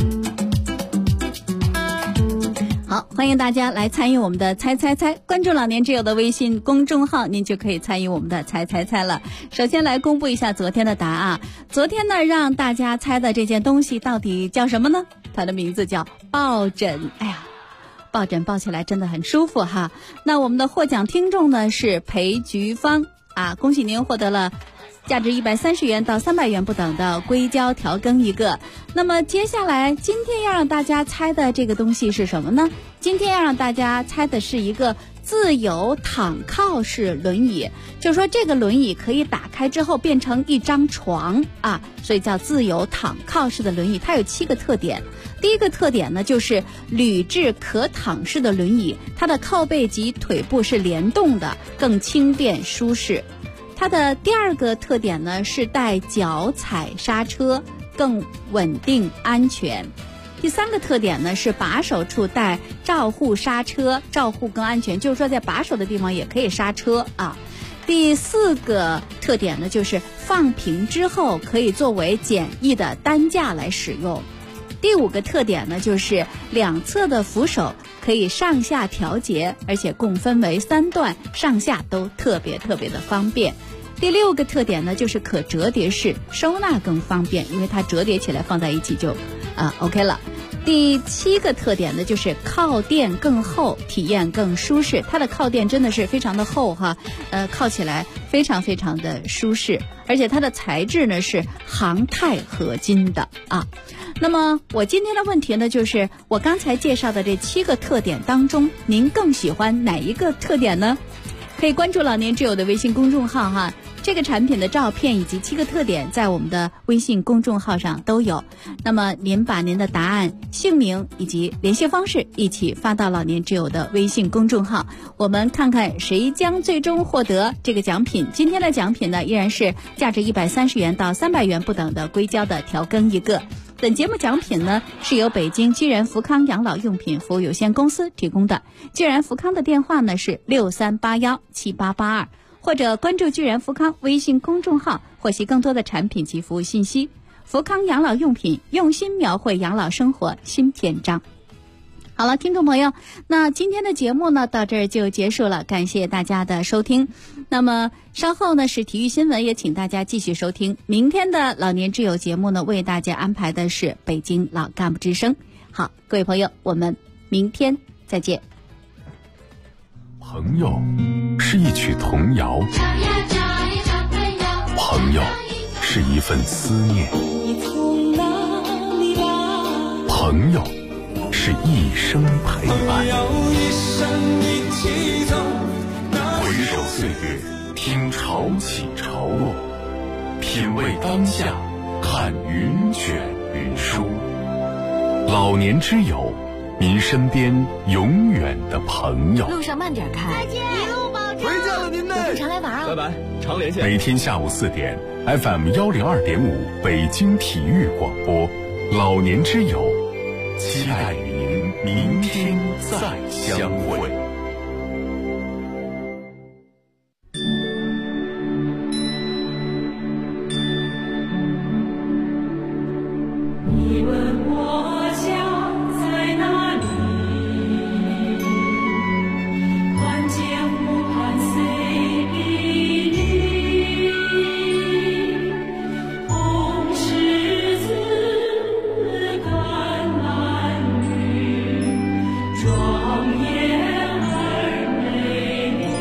好，欢迎大家来参与我们的猜，关注老年之友的微信公众号，您就可以参与我们的猜了。首先来公布一下昨天的答案。昨天呢，让大家猜的这件东西到底叫什么呢？它的名字叫抱枕。哎呀， 抱枕抱起来真的很舒服哈。那我们的获奖听众呢是裴菊芳啊，恭喜您获得了价值130元到300元不等的硅胶调羹一个。那么接下来今天要让大家猜的这个东西是什么呢？今天要让大家猜的是一个自由躺靠式轮椅，就是说这个轮椅可以打开之后变成一张床啊，所以叫自由躺靠式的轮椅。它有7个特点。第一个特点呢，就是铝制可躺式的轮椅，它的靠背及腿部是联动的，更轻便舒适。它的第二个特点呢，是带脚踩刹车，更稳定安全。第三个特点呢，是把手处带照护刹车，照护更安全，就是说在把手的地方也可以刹车啊。第四个特点呢，就是放平之后可以作为简易的担架来使用。第5个特点呢，就是两侧的扶手可以上下调节，而且共分为3段，上下都特别的方便。第6个特点呢，就是可折叠式，收纳更方便，因为它折叠起来放在一起就OK 了。第7个特点呢，就是靠垫更厚，体验更舒适。它的靠垫真的是非常的厚哈，靠起来非常的舒适，而且它的材质呢是航太合金的啊。那么我今天的问题呢，就是我刚才介绍的这7个特点当中，您更喜欢哪一个特点呢？可以关注老年之友的微信公众号哈，这个产品的照片以及7个特点在我们的微信公众号上都有。那么您把您的答案、姓名以及联系方式一起发到老年之友的微信公众号，我们看看谁将最终获得这个奖品。今天的奖品呢，依然是价值130元到300元不等的硅胶的调羹一个。本节目奖品呢，是由北京居然福康养老用品服务有限公司提供的。居然福康的电话呢是63817882，或者关注居然福康微信公众号，获悉更多的产品及服务信息。福康养老用品，用心描绘养老生活新篇章。好了，听众朋友，那今天的节目呢到这儿就结束了，感谢大家的收听。那么稍后呢是体育新闻，也请大家继续收听。明天的老年之友节目呢，为大家安排的是北京老干部之声。好，各位朋友，我们明天再见。 朋友是一曲童谣，朋友是一份思念，朋友是一生陪伴。回首岁月，听潮起潮落，品味当下，看云卷云舒。老年之友，您身边永远的朋友。 路上慢点开。 再见，一路保重。 回家了您嘞， 有空常来玩啊。 拜拜，常连线。 每天下午4点 FM 102.5北京体育广播，老年之友，期待与您明天再相会。 你问我家在哪里？关键湖畔谁比你？红十字橄榄绿，庄严而美丽。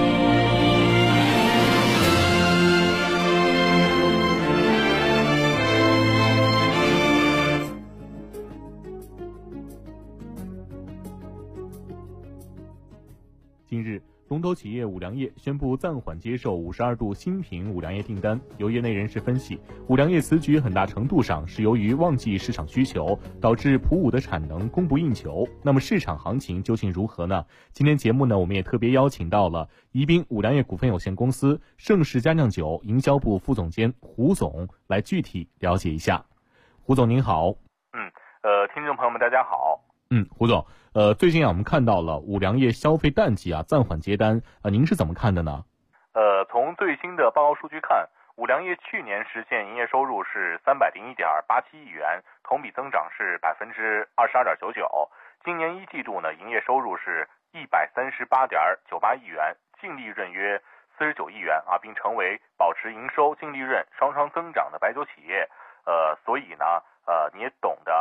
近日，龙头企业五粮液宣布暂缓接受52度新品五粮液订单。有业内人士分析，五粮液此举很大程度上是由于旺季市场需求，导致普五的产能供不应求。那么市场行情究竟如何呢？今天节目呢，我们也特别邀请到了宜宾五粮液股份有限公司盛世佳酿酒营销部副总监胡总来具体了解一下。胡总您好。 听众朋友们大家好。 胡总，最近我们看到了五粮液消费淡季暂缓接单，您是怎么看的呢？ 从最新的报告数据看，五粮液去年实现营业收入是301.87亿元，同比增长是22.99%。今年一季度呢，营业收入是138.98亿元，净利润约49亿元并成为保持营收、净利润双双增长的白酒企业。所以呢，你也懂的。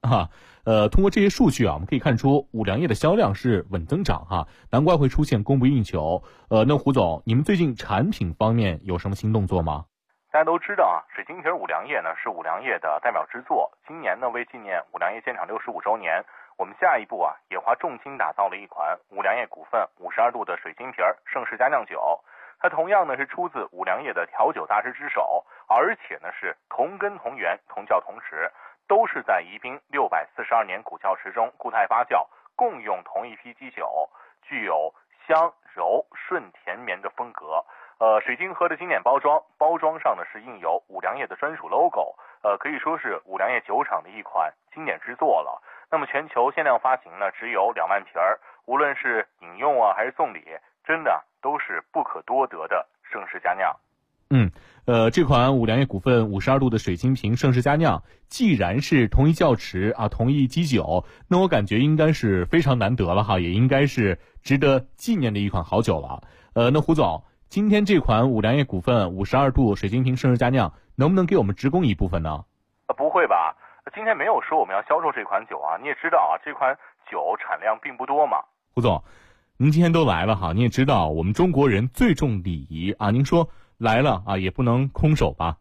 哈。通过这些数据啊，我们可以看出五粮液的销量是稳增长哈，难怪会出现供不应求。那胡总，你们最近产品方面有什么新动作吗？ 大家都知道啊，水晶瓶五粮液呢是五粮液的代表之作。今年呢，为纪念五粮液建厂65周年，我们下一步啊也花重金打造了一款五粮液股份52度的水晶瓶盛世佳酿酒。它同样呢是出自五粮液的调酒大师之手，而且呢是同根同源、同窖同池，都是在宜宾642年古窖池中固态发酵，共用同一批基酒，具有香柔顺甜绵的风格。水晶盒的经典包装上呢是印有五粮液的专属 logo， 可以说是五粮液酒厂的一款经典之作了。那么全球限量发行呢只有2万瓶，无论是饮用啊还是送礼，真的都是不可多得的盛世佳酿。 这款五粮液股份52度的水晶瓶盛世佳酿，既然是同一窖池啊，同一基酒，那我感觉应该是非常难得了哈，也应该是值得纪念的一款好酒了。那胡总，今天这款五粮液股份52度水晶瓶盛世佳酿，能不能给我们直供一部分呢？ 不会吧，今天没有说我们要销售这款酒啊，你也知道啊，这款酒产量并不多嘛。 胡总，您今天都来了哈，你也知道我们中国人最重礼仪啊，您说来了啊，也不能空手吧？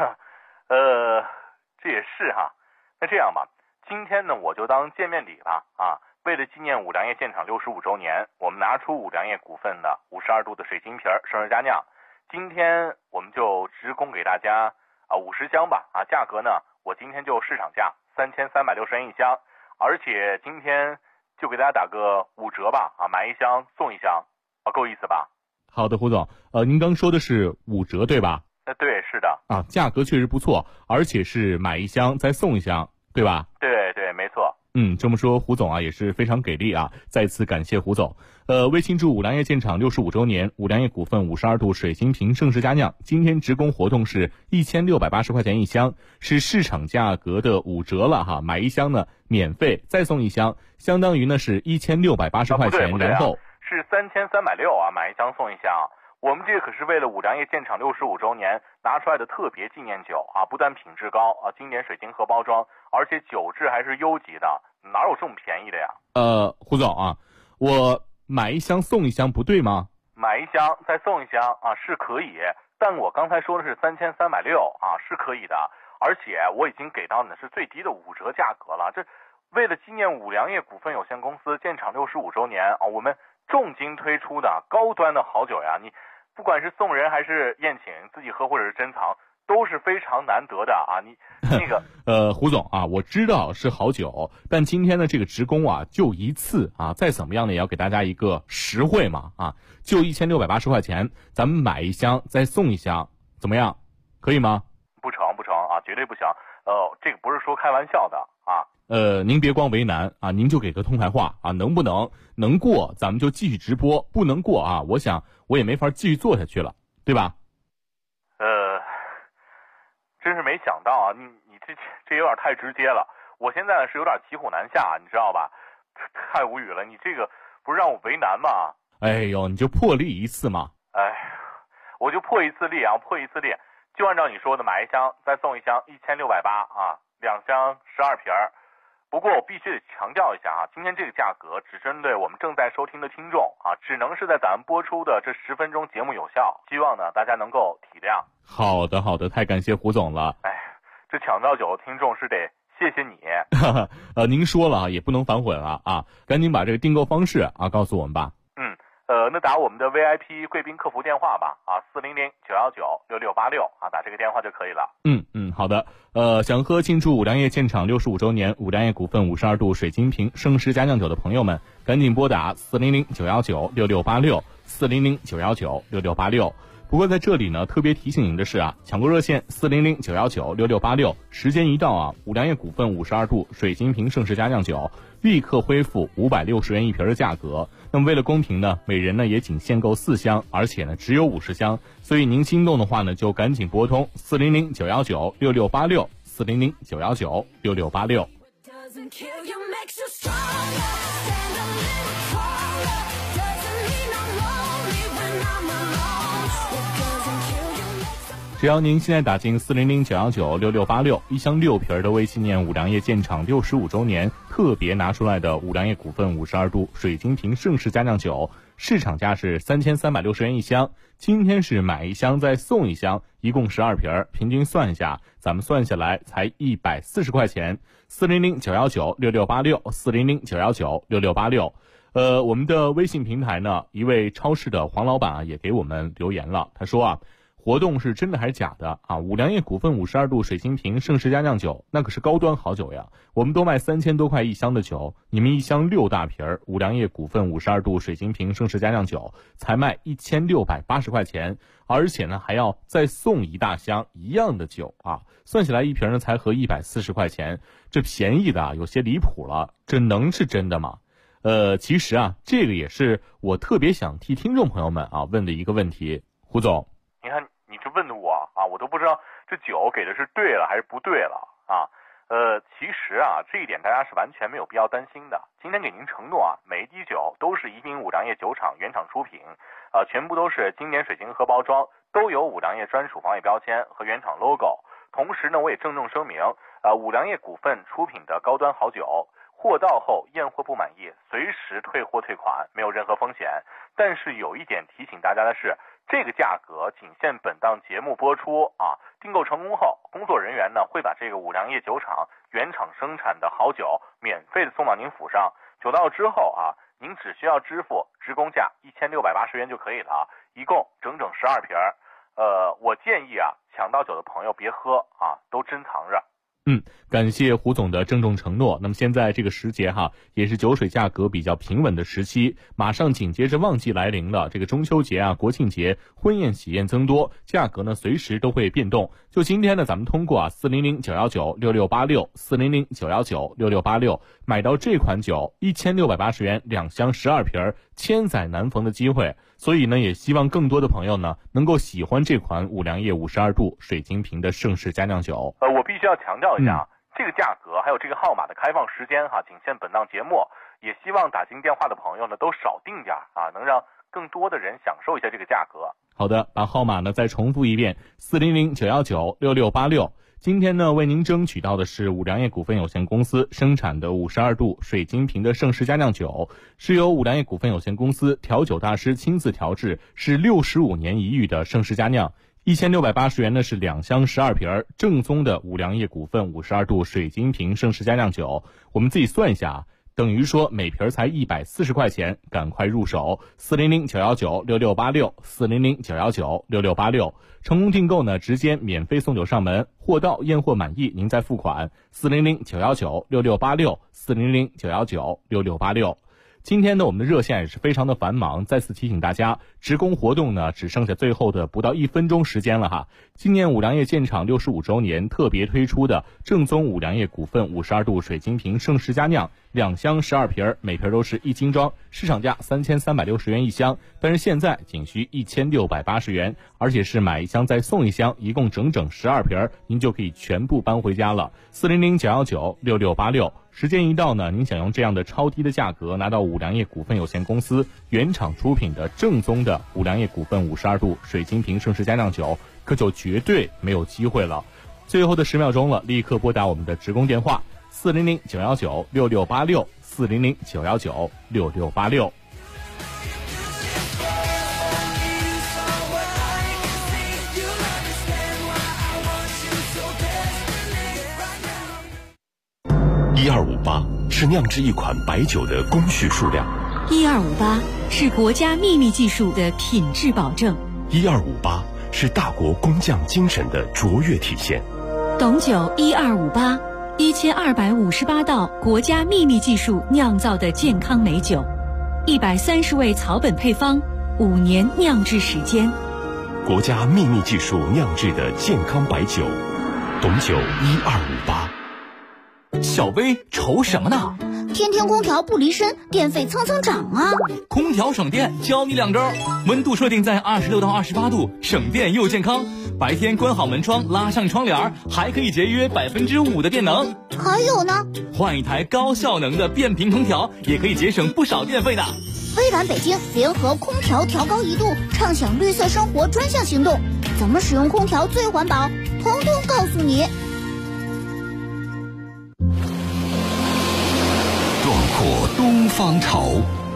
这也是哈。那这样吧，今天呢我就当见面礼了啊。为了纪念五粮液建厂65周年，我们拿出五粮液股份的52度的水晶瓶盛世佳酿，今天我们就直供给大家50箱吧啊，价格呢我今天就市场价3360元一箱，而且今天就给大家打个5折吧啊，买一箱送一箱啊，够意思吧？ 好的，胡总，您刚说的是5折对吧？ 对，是的。 啊，价格确实不错，而且是买一箱再送一箱，对吧？ 对对，没错。 这么说胡总啊也是非常给力啊，再次感谢胡总。为庆祝五粮液建厂65周年，五粮液股份52度水晶瓶盛世佳酿今天直供活动是1680块钱一箱，是市场价格的5折了哈，买一箱呢免费再送一箱，相当于呢是1680块钱，然后是3360啊，买一箱送一箱。我们这个可是为了五粮液建厂65周年拿出来的特别纪念酒啊，不但品质高啊，经典水晶盒包装，而且酒质还是优级的，哪有这么便宜的呀？ 胡总啊，我买一箱送一箱不对吗？ 买一箱再送一箱啊是可以，但我刚才说的是3360啊，是可以的，而且我已经给到你的是最低的5折价格了。这为了纪念五粮液股份有限公司建厂65周年啊，我们重金推出的高端的好酒呀，你不管是送人还是宴请，自己喝或者是珍藏，都是非常难得的啊！你那个胡总啊，我知道是好酒，但今天的这个直供啊，就一次啊，再怎么样呢，也要给大家一个实惠嘛啊，就1680块钱，咱们买一箱再送一箱，怎么样？可以吗？ 不成啊，绝对不行！这个不是说开玩笑的啊。 您别光为难啊，您就给个痛快话啊，能不能能过咱们就继续直播，不能过啊，我想我也没法继续做下去了，对吧？ 真是没想到啊，你这有点太直接了，我现在是有点骑虎难下，你知道吧？太无语了，你这个不是让我为难吗？ 哎呦，你就破例一次嘛。 我就破一次例啊，就按照你说的，买一箱再送一箱，1680啊，2箱12瓶。不过我必须得强调一下啊，今天这个价格只针对我们正在收听的听众啊，只能是在咱们播出的这10分钟节目有效，希望呢大家能够体谅。 好的，太感谢胡总了。 这抢到酒的听众是得谢谢你。 您说了啊，也不能反悔了啊，赶紧把这个订购方式啊告诉我们吧。 那打我们的 VIP 贵宾客服电话吧啊，400-919-6686啊，打这个电话就可以了。 好的。想喝庆祝五粮液建厂65周年五粮液股份52度水晶瓶盛世佳酿酒的朋友们，赶紧拨打400-919-6686 400-919-6686。不过在这里呢，特别提醒您的是啊，抢购热线400-919-6686，时间一到啊，五粮液股份52度水晶瓶盛世佳酿酒立刻恢复560元一瓶的价格。那么为了公平呢，每人呢也仅限购4箱，而且呢只有50箱，所以您心动的话呢，就赶紧拨通400-919-6686 400-919-6686。 只要您现在打进400-919-6686，一箱6瓶的为纪念五粮液建厂65周年特别拿出来的五粮液股份52度水晶瓶盛世佳酿酒，市场价是3360元一箱，今天是买一箱再送一箱，一共12瓶，平均算一下，咱们算下来才140块钱。400-919-6686，400-919-6686。我们的微信平台呢，一位超市的黄老板也给我们留言了，他说活动是真的还是假的五粮液股份52度水晶瓶盛世佳酿酒，那可是高端好酒呀，我们都卖3000多块一箱的酒，你们一箱6大瓶五粮液股份52度水晶瓶盛世佳酿酒才卖1680块钱，而且呢还要再送一大箱一样的酒算起来一瓶呢才合140块钱，这便宜的有些离谱了，这能是真的吗？其实这个也是我特别想替听众朋友们问的一个问题。胡总， 你看你这问的我都不知道这酒给的是对了还是不对了其实这一点大家是完全没有必要担心的。今天给您承诺每一滴酒都是宜宾五粮液酒厂原厂出品全部都是经典水晶盒包装，都有五粮液专属防伪标签和原厂 logo。同时呢，我也郑重声明五粮液股份出品的高端好酒，货到后验货不满意随时退货退款，没有任何风险。但是有一点提醒大家的是，这个价格仅限本档节目播出订购成功后，工作人员呢会把这个五粮液酒厂原厂生产的好酒免费的送到您府上。酒到之后您只需要支付职工价1680元就可以了一共整整12瓶。我建议抢到酒的朋友别喝都珍藏着。 感谢胡总的郑重承诺。那么现在这个时节也是酒水价格比较平稳的时期，马上紧接着旺季来临了，这个中秋节国庆节婚宴喜宴增多，价格呢随时都会变动。就今天呢，咱们通过400-919-6686，400-919-6686买到这款酒1680元2箱12瓶，千载难逢的机会。所以呢，也希望更多的朋友呢能够喜欢这款五粮液52度水晶瓶的盛世佳酿酒。 我必须要强调一下这个价格还有这个号码的开放时间仅限本档节目，也希望打进电话的朋友呢都少订点能让更多的人享受一下这个价格。 好的，把号码呢再重复一遍，400-919-6686。今天呢，为您争取到的是五粮液股份有限公司生产的52度水晶瓶的盛世佳酿酒，是由五粮液股份有限公司调酒大师亲自调制，是65年一遇的盛世佳酿。1680元呢是2箱12瓶，正宗的五粮液股份52度水晶瓶盛世佳酿酒。我们自己算一下等于说每瓶才140块钱，赶快入手400-919-6686，400-919-6686。成功订购呢，直接免费送酒上门，货到验货满意您再付款。400-919-6686，400-919-6686。今天呢，我们的热线也是非常的繁忙，再次提醒大家，职工活动呢只剩下最后的不到1分钟时间了今年五粮液建厂65周年特别推出的正宗五粮液股份52度水晶瓶盛世佳酿2箱12瓶，每瓶都是1斤装，市场价3360元一箱，但是现在仅需1680元，而且是买一箱再送一箱，一共整整12瓶，您就可以全部搬回家了。400-919-6686。时间一到呢，您想用这样的超低的价格拿到五粮液股份有限公司原厂出品的正宗的五粮液股份52度水晶瓶盛世佳酿酒，可就绝对没有机会了。最后的10秒钟了，立刻拨打我们的职工电话400-919-6686，400-919-6686。 1258是酿制一款白酒的工序数量 ，1258是国家秘密技术的品质保证 ，1258是大国工匠精神的卓越体现。 董酒1258，1258道国家秘密技术酿造的健康美酒，130味草本配方，5年酿制时间， 国家秘密技术酿制的健康白酒，董酒1258。 小薇愁什么呢？ 天天空调不离身，电费蹭蹭涨啊！ 空调省电，教你2招：温度设定在26到28度，省电又健康；白天关好门窗，拉上窗帘，还可以节约5%的电能。 还有呢， 换一台高效能的变频空调，也可以节省不少电费呢。 微软北京联合空调调高1度，畅享绿色生活专项行动。 怎么使用空调最环保，通通告诉你。 壮阔东方潮，